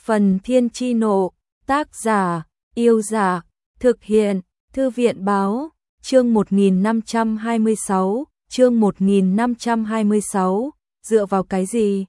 Phần Thiên Chi Nộ, tác giả, Yêu Giả, thực hiện, Thư viện Báo, chương 1526, dựa vào cái gì?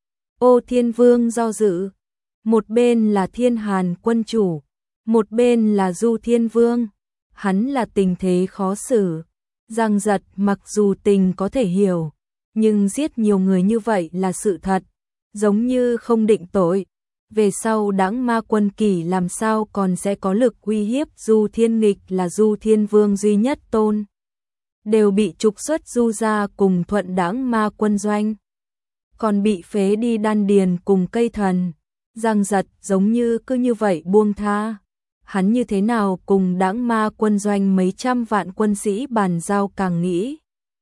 Ô Thiên Vương do dự, một bên là Thiên Hàn quân chủ, một bên là Du Thiên Vương, hắn là tình thế khó xử. Giang Giật mặc dù tình có thể hiểu, nhưng giết nhiều người như vậy là sự thật, giống như không định tội. Về sau Đãng Ma Quân Kỷ làm sao còn sẽ có lực uy hiếp Du Thiên Nghịch là Du Thiên Vương duy nhất tôn. Đều bị trục xuất Du gia cùng thuận Đãng Ma Quân doanh. Còn bị phế đi đan điền cùng cây thần. Giang Giật giống như cứ như vậy buông tha. Hắn như thế nào cùng Đãng Ma Quân doanh mấy trăm vạn quân sĩ bàn giao càng nghĩ.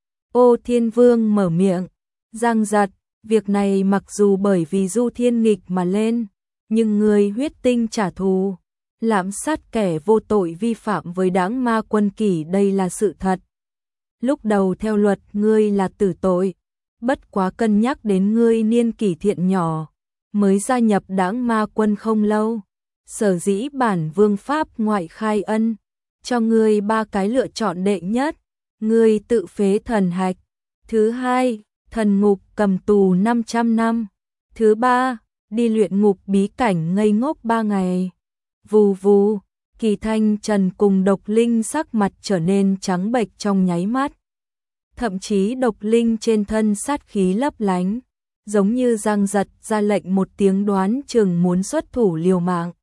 Ô Thiên Vương mở miệng. Giang Giật, việc này mặc dù bởi vì Du Thiên Nghịch mà lên, nhưng ngươi huyết tinh trả thù, lạm sát kẻ vô tội vi phạm với Đãng Ma Quân Kỷ đây là sự thật. Lúc đầu theo luật ngươi là tử tội, bất quá cân nhắc đến ngươi niên kỷ thiện nhỏ, mới gia nhập Đãng Ma Quân không lâu. Sở dĩ bản vương pháp ngoại khai ân, cho ngươi 3 cái lựa chọn đệ nhất, ngươi tự phế thần hạch. Thứ hai, thần ngục cầm tù 500 năm. Thứ ba, đi luyện ngục bí cảnh ngây ngốc 3 ngày. Vù vù, Kỳ Thanh Trần cùng Độc Linh sắc mặt trở nên trắng bệch trong nháy mắt. Thậm chí Độc Linh trên thân sát khí lấp lánh, giống như Giang Giật ra lệnh một tiếng đoán chừng muốn xuất thủ liều mạng.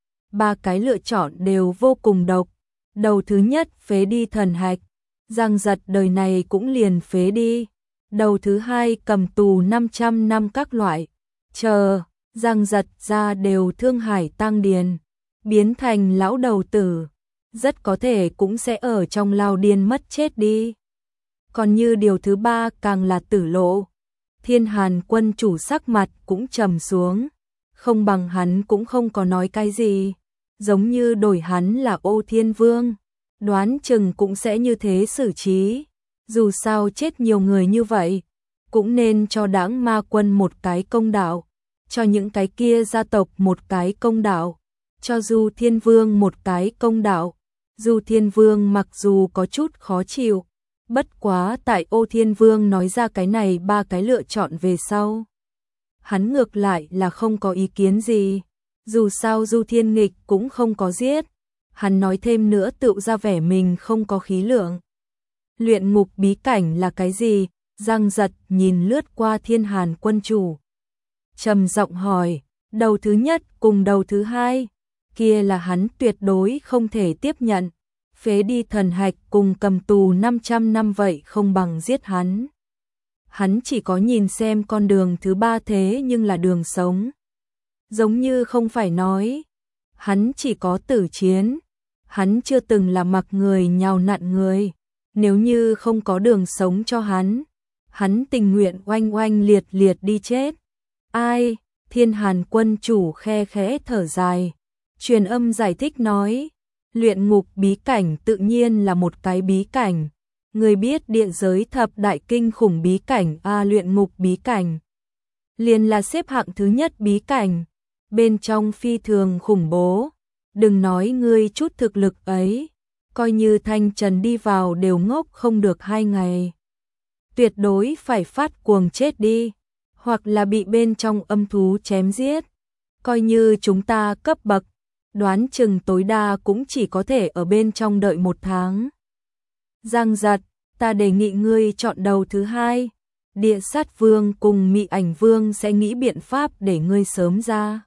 3 cái lựa chọn đều vô cùng độc. Đầu thứ nhất phế đi thần hạch, Giang Giật đời này cũng liền phế đi. Đầu thứ hai cầm tù 500 năm các loại. Chờ, Giang Giật ra đều thương hải tang điền, biến thành lão đầu tử, rất có thể cũng sẽ ở trong lao điên mất chết đi. Còn như điều thứ ba càng là tử lộ. Thiên Hàn quân chủ sắc mặt cũng trầm xuống, không bằng hắn cũng không có nói cái gì, giống như đổi hắn là Ô Thiên Vương, đoán chừng cũng sẽ như thế xử trí. Dù sao chết nhiều người như vậy, cũng nên cho Đãng Ma Quân một cái công đạo, cho những cái kia gia tộc một cái công đạo, cho Du Thiên Vương một cái công đạo. Du Thiên Vương mặc dù có chút khó chịu, bất quá tại Ô Thiên Vương nói ra cái này 3 cái lựa chọn về sau, hắn ngược lại là không có ý kiến gì. Dù sao Du Thiên Nghịch cũng không có giết, hắn nói thêm nữa tự ra vẻ mình không có khí lượng. Luyện ngục bí cảnh là cái gì? Giang Giật nhìn lướt qua Thiên Hàn quân chủ, trầm giọng hỏi. Đầu thứ nhất cùng đầu thứ hai, kia là hắn tuyệt đối không thể tiếp nhận. Phế đi thần hạch cùng cầm tù 500 năm vậy không bằng giết hắn. Hắn chỉ có nhìn xem con đường thứ ba thế nhưng là đường sống. Giống như không phải nói, hắn chỉ có tử chiến, hắn chưa từng là mặc người nhào nặn người. Nếu như không có đường sống cho hắn tình nguyện oanh oanh liệt liệt đi chết. Ai? Thiên Hàn quân chủ khe khẽ thở dài, truyền âm giải thích nói, luyện ngục bí cảnh tự nhiên là một cái bí cảnh. Người biết địa giới thập đại kinh khủng bí cảnh luyện ngục bí cảnh liền là xếp hạng thứ nhất bí cảnh, bên trong phi thường khủng bố. Đừng nói ngươi chút thực lực ấy, coi như Thanh Trần đi vào đều ngốc không được 2 ngày. Tuyệt đối phải phát cuồng chết đi, hoặc là bị bên trong âm thú chém giết. Coi như chúng ta cấp bậc, đoán chừng tối đa cũng chỉ có thể ở bên trong đợi 1 tháng. Giang Giật, ta đề nghị ngươi chọn đầu thứ hai. Địa Sát Vương cùng Mị Ảnh Vương sẽ nghĩ biện pháp để ngươi sớm ra.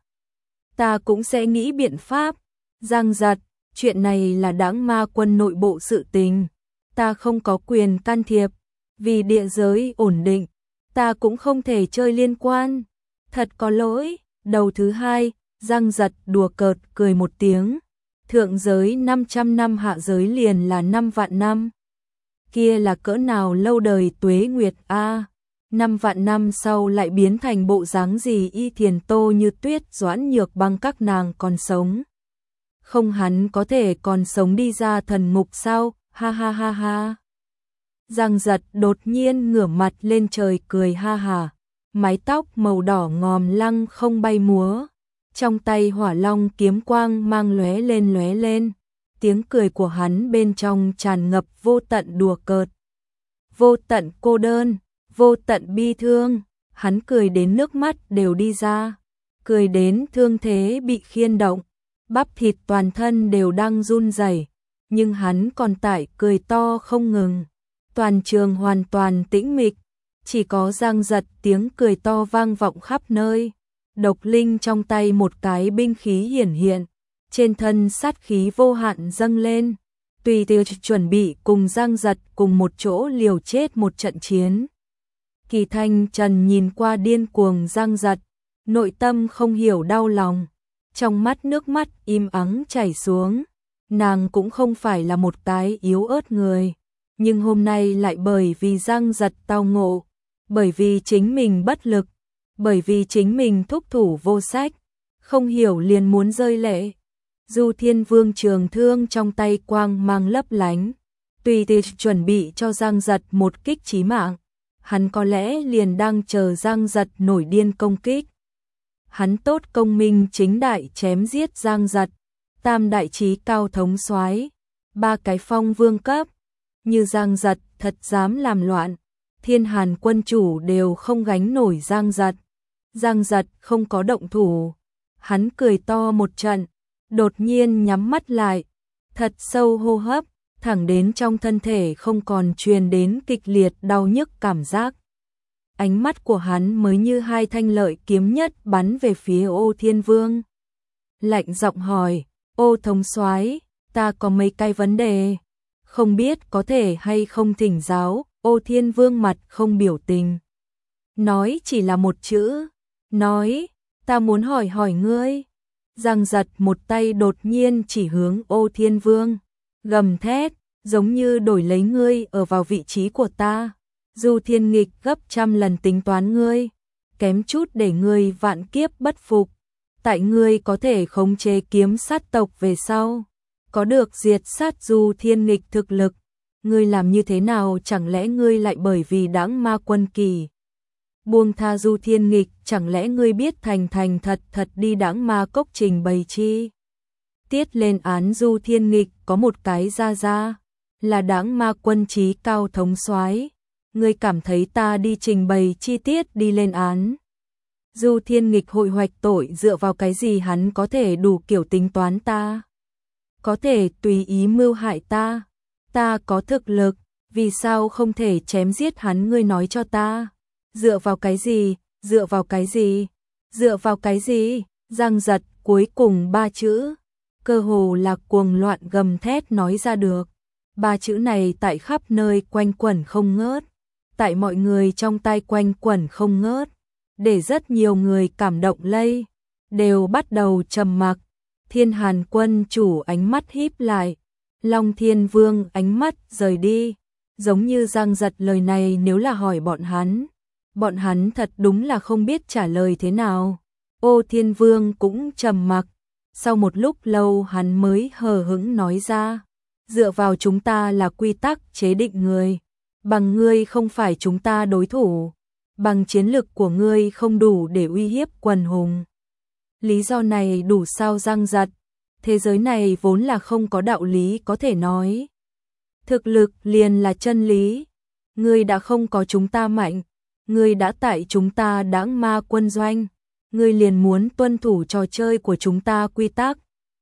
Ta cũng sẽ nghĩ biện pháp. Giang Giật, chuyện này là Đãng Ma Quân nội bộ sự tình, ta không có quyền can thiệp. Vì địa giới ổn định, ta cũng không thể chơi liên quan. Thật có lỗi. Đầu thứ hai, Giang Giật đùa cợt cười một tiếng. Thượng giới 500 năm, hạ giới liền là 5 vạn năm. Kia là cỡ nào lâu đời tuế nguyệt a. 5 vạn năm sau lại biến thành bộ dáng gì? Y Thiền Tô Như Tuyết, Doãn Nhược Băng các nàng còn sống. Không, hắn có thể còn sống đi ra thần ngục sao? Ha ha ha ha. Giang Giật đột nhiên ngửa mặt lên trời cười ha ha, mái tóc màu đỏ ngòm lăng không bay múa, trong tay hỏa long kiếm quang mang lóe lên, tiếng cười của hắn bên trong tràn ngập vô tận đùa cợt, vô tận cô đơn, vô tận bi thương, hắn cười đến nước mắt đều đi ra, cười đến thương thế bị khiên động, bắp thịt toàn thân đều đang run rẩy, nhưng hắn còn tại cười to không ngừng. Toàn trường hoàn toàn tĩnh mịch, chỉ có Giang Giật tiếng cười to vang vọng khắp nơi. Độc Linh trong tay một cái binh khí hiển hiện, trên thân sát khí vô hạn dâng lên, tùy tiều chuẩn bị cùng Giang Giật cùng một chỗ liều chết một trận chiến. Kỳ Thanh Trần nhìn qua điên cuồng Giang Giật, nội tâm không hiểu đau lòng, trong mắt nước mắt im ắng chảy xuống. Nàng cũng không phải là một cái yếu ớt người, nhưng hôm nay lại bởi vì Giang Giật tao ngộ, bởi vì chính mình bất lực, bởi vì chính mình thúc thủ vô sách, không hiểu liền muốn rơi lệ. Du Thiên Vương trường thương trong tay quang mang lấp lánh, tùy tiều chuẩn bị cho Giang Giật một kích chí mạng, hắn có lẽ liền đang chờ Giang Giật nổi điên công kích. Hắn tốt công minh chính đại chém giết Giang Giật, tam đại chí cao thống soái, ba cái phong vương cấp, như Giang Giật thật dám làm loạn, Thiên Hàn quân chủ đều không gánh nổi Giang Giật. Giang Giật không có động thủ, hắn cười to một trận, đột nhiên nhắm mắt lại, thật sâu hô hấp, thẳng đến trong thân thể không còn truyền đến kịch liệt đau nhức cảm giác. Ánh mắt của hắn mới như hai thanh lợi kiếm nhất bắn về phía Ô Thiên Vương. Lạnh giọng hỏi, Ô thống soái, ta có mấy cái vấn đề, không biết có thể hay không thỉnh giáo. Ô Thiên Vương mặt không biểu tình, nói chỉ là một chữ, nói, ta muốn hỏi ngươi. Giang Giật một tay đột nhiên chỉ hướng Ô Thiên Vương, gầm thét, giống như đổi lấy ngươi ở vào vị trí của ta. Du Thiên Nghịch gấp trăm lần tính toán ngươi, kém chút để ngươi vạn kiếp bất phục. Tại ngươi có thể khống chế kiếm sát tộc về sau, có được diệt sát Du Thiên Nghịch thực lực, ngươi làm như thế nào, chẳng lẽ ngươi lại bởi vì Đãng Ma Quân Kỳ buông tha Du Thiên Nghịch, chẳng lẽ ngươi biết thành thật đi Đãng Ma Cốc trình bày chi tiết lên án Du Thiên Nghịch có một cái ra là Đãng Ma Quân chí cao thống soái, ngươi cảm thấy ta đi trình bày chi tiết đi lên án Du Thiên Nghịch hội hoạch tội dựa vào cái gì? Hắn có thể đủ kiểu tính toán ta, có thể tùy ý mưu hại ta, ta có thực lực, vì sao không thể chém giết hắn? Ngươi nói cho ta, dựa vào cái gì, dựa vào cái gì, dựa vào cái gì? Giang Giật cuối cùng ba chữ, cơ hồ là cuồng loạn gầm thét nói ra được. Ba chữ này tại khắp nơi quanh quẩn không ngớt, tại mọi người trong tai quanh quẩn không ngớt, để rất nhiều người cảm động lây, đều bắt đầu trầm mặc. Thiên Hàn quân chủ ánh mắt híp lại, Long Thiên Vương ánh mắt rời đi, giống như Giang Giật lời này nếu là hỏi bọn hắn thật đúng là không biết trả lời thế nào. Ô Thiên Vương cũng trầm mặc, sau một lúc lâu hắn mới hờ hững nói ra, dựa vào chúng ta là quy tắc chế định người, bằng ngươi không phải chúng ta đối thủ, bằng chiến lực của ngươi không đủ để uy hiếp quần hùng. Lý do này đủ sao? Giang Giật, thế giới này vốn là không có đạo lý có thể nói, thực lực liền là chân lý, ngươi đã không có chúng ta mạnh, ngươi đã tại chúng ta Đãng Ma quân doanh, ngươi liền muốn tuân thủ trò chơi của chúng ta quy tắc.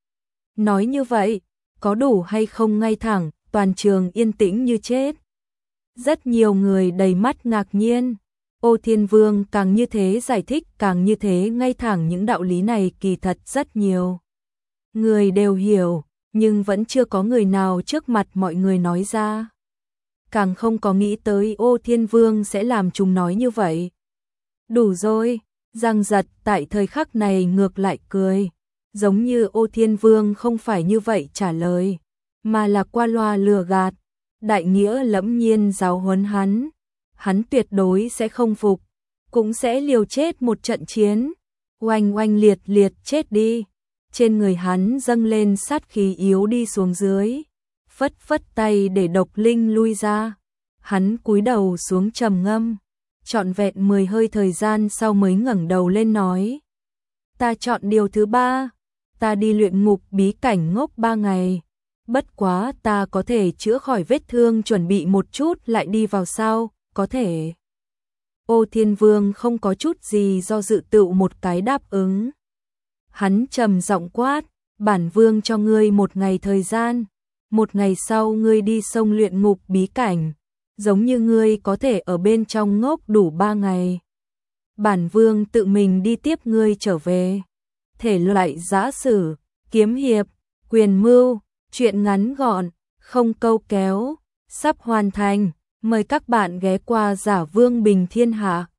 Nói như vậy, có đủ hay không? Ngay thẳng, toàn trường yên tĩnh như chết. Rất nhiều người đầy mắt ngạc nhiên. Ô Thiên Vương càng như thế giải thích càng như thế ngay thẳng, những đạo lý này kỳ thật rất nhiều người đều hiểu, nhưng vẫn chưa có người nào trước mặt mọi người nói ra. Càng không có nghĩ tới Ô Thiên Vương sẽ làm chúng nói như vậy. Đủ rồi, Giang Giật tại thời khắc này ngược lại cười, giống như Ô Thiên Vương không phải như vậy trả lời, mà là qua loa lừa gạt, đại nghĩa lẫm nhiên giáo huấn hắn tuyệt đối sẽ không phục, cũng sẽ liều chết một trận chiến, oanh oanh liệt liệt chết đi. Trên người hắn dâng lên sát khí yếu đi xuống dưới, phất phất tay để Độc Linh lui ra. Hắn cúi đầu xuống trầm ngâm, trọn vẹn 10 hơi thời gian sau mới ngẩng đầu lên nói: ta chọn điều thứ ba. Ta đi luyện ngục bí cảnh ngốc 3 ngày. Bất quá ta có thể chữa khỏi vết thương, chuẩn bị một chút lại đi vào sao? Có thể. Ô Thiên Vương không có chút gì do dự, tựu một cái đáp ứng. Hắn trầm giọng quát, bản vương cho ngươi 1 ngày thời gian. 1 ngày sau ngươi đi sông luyện ngục bí cảnh. Giống như ngươi có thể ở bên trong ngốc đủ 3 ngày. Bản vương tự mình đi tiếp ngươi trở về. Thể loại giã sử, kiếm hiệp, quyền mưu, truyện ngắn gọn, không câu kéo, sắp hoàn thành. Mời các bạn ghé qua Giả Vương Bình Thiên Hạ.